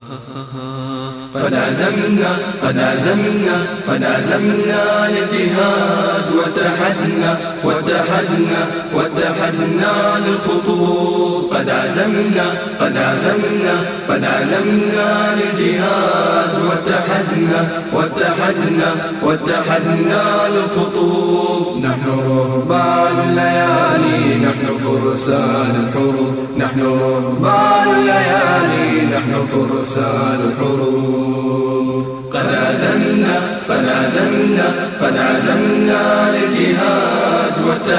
قد عزمنا للجهاد واتحدنا للخطوب. قد عزمنا للجهاد واتحدنا للخطوب. نحن رهبان الليالي، نحن فرسان الحروب، نحن رهبان الليالي، نحن فرسان الحروب. قد عزمنا للجهاد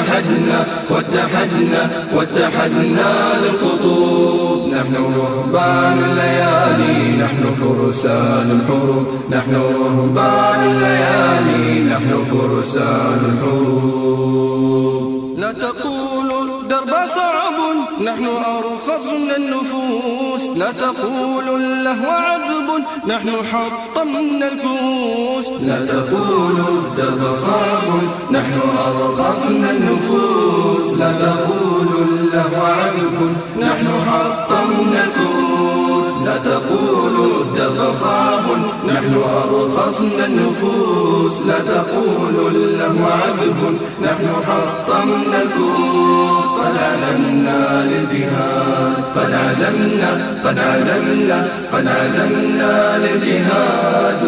واتحدنا للخطوب. نحن رهبان الليالي، نحن فرسان الحروب، نحن رهبان الليالي، نحن فرسان الحروب. لا تقولوا الدرب صعب، نحن أرخصنا النفوس. لا تقولوا اللهو عذب، نحن حطمنا الكؤوس. لا تقولوا الدرب صعب، نحن أرخصنا النفوس. لا تقولوا اللهو عذب، نحن حطمنا الكؤوس. لا تقولوا الدرب صعب، نحن أرخصنا النفوس. لا تقولوا اللهو عذب، نحن حطمنا الكؤوس. قد عزمنا للجهاد، قد عزمنا للجهاد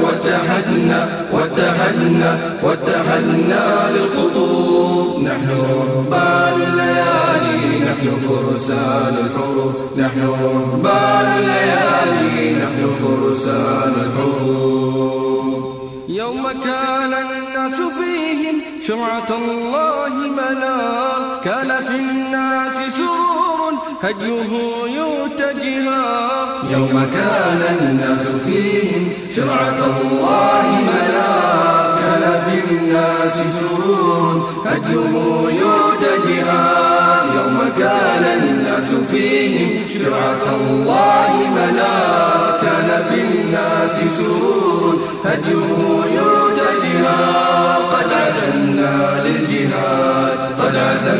واتحدنا للخطوب. نحن رهبان الليالي، نحن فرسان الحروب، نحن رهبان الليالي، نحن فرسان الحروب. يوم كان الناس فيهم شرعة الله ملا، كان في الناس سرور هديه يتجها. يوم كان الناس فيهم شرعة الله ملا، كان في الناس سرور هديه يتجها. يوم كان الناس فيهم شرعة الله ملا، كان في الناس سرور هديه يتجها. قد عزمنا للجهاد، قد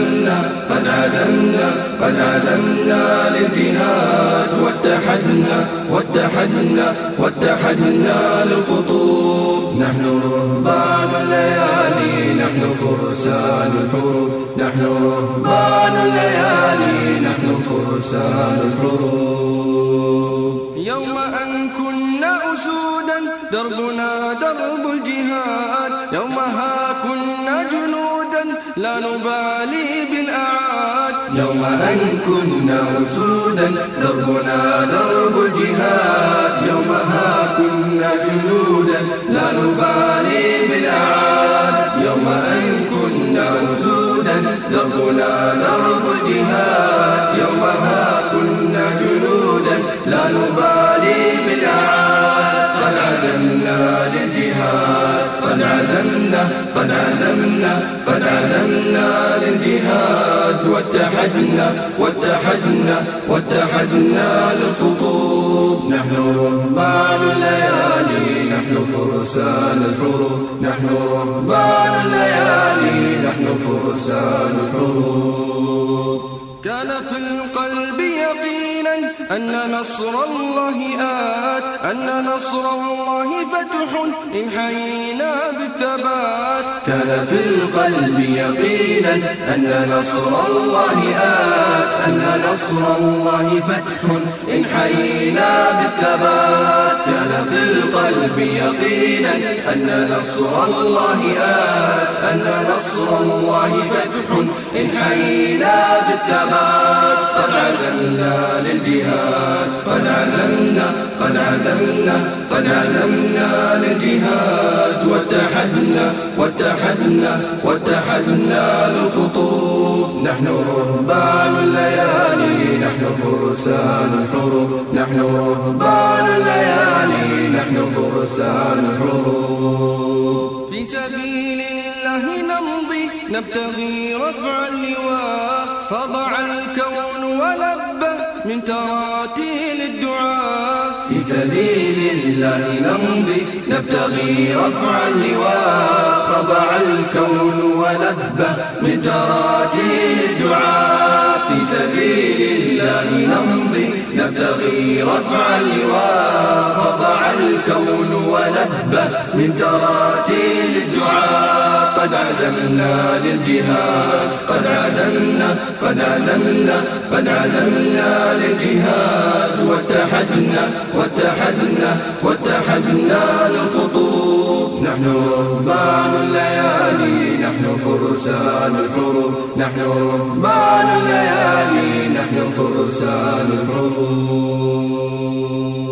عزمنا للجهاد واتحدنا للخطوب. نحن رهبان الليالي، نحن فرسان الحروب، نحن رهبان الليالي، نحن فرسان الحروب. يوم أن كنا أسودا دربنا درب الجهاد، يومها كنا جنودا لا نبالي بالأعاد. يوم أن كنا أسودا دربنا درب الجهاد، يومها كنا جنودا لا نبالي بالأعاد. يوم أن كنا أسودا دربنا درب الجهاد، يومها كنا جنودا لا نبالي بالأعاد. قد عزمنا للجهاد، قد عزمنا للجهاد واتحدنا للخطوب. نحن رهبان الليالي، نحن فرسان الحروب، نحن رهبان الليالي، نحن فرسان الحروب. كان في القلب يقينا أن نصر الله آت، أن نصر الله فتح إن حيينا بالثبات. كان في القلب يقينا أن نصر الله آت، أن نصر الله فتح إن حيينا بالثبات. كان في القلب يقينا أن نصر الله آت، أن نصر الله فتح إن حيينا بالثبات. قد عزمنا للجهاد، قد عزمنا للجهاد واتحدنا للخطوب. نحن رهبان الليالي، نحن فرسان الحروب، نحن رهبان الليالي، نحن فرسان الحروب. في سبيل الله نمضي نبتغي رفع اللواء، خضع الكون ولبه من تراتيل الدعاء. في سبيل الله نمضي نبتغي رفع اللواء، خضع الكون ولبه من تراتيل الدعاء. في سبيل الله نمضي نبتغي رفع اللواء، ولبى من تراتيل الدعاء. قد عزمنا للجهاد، قد عزمنا قد عزمنا قد عزمنا للجهاد، واتحدنا للخطوب. نحن رهبان الليالي، نحن فرسان الحروب، نحن رهبان الليالي، نحن فرسان الحروب.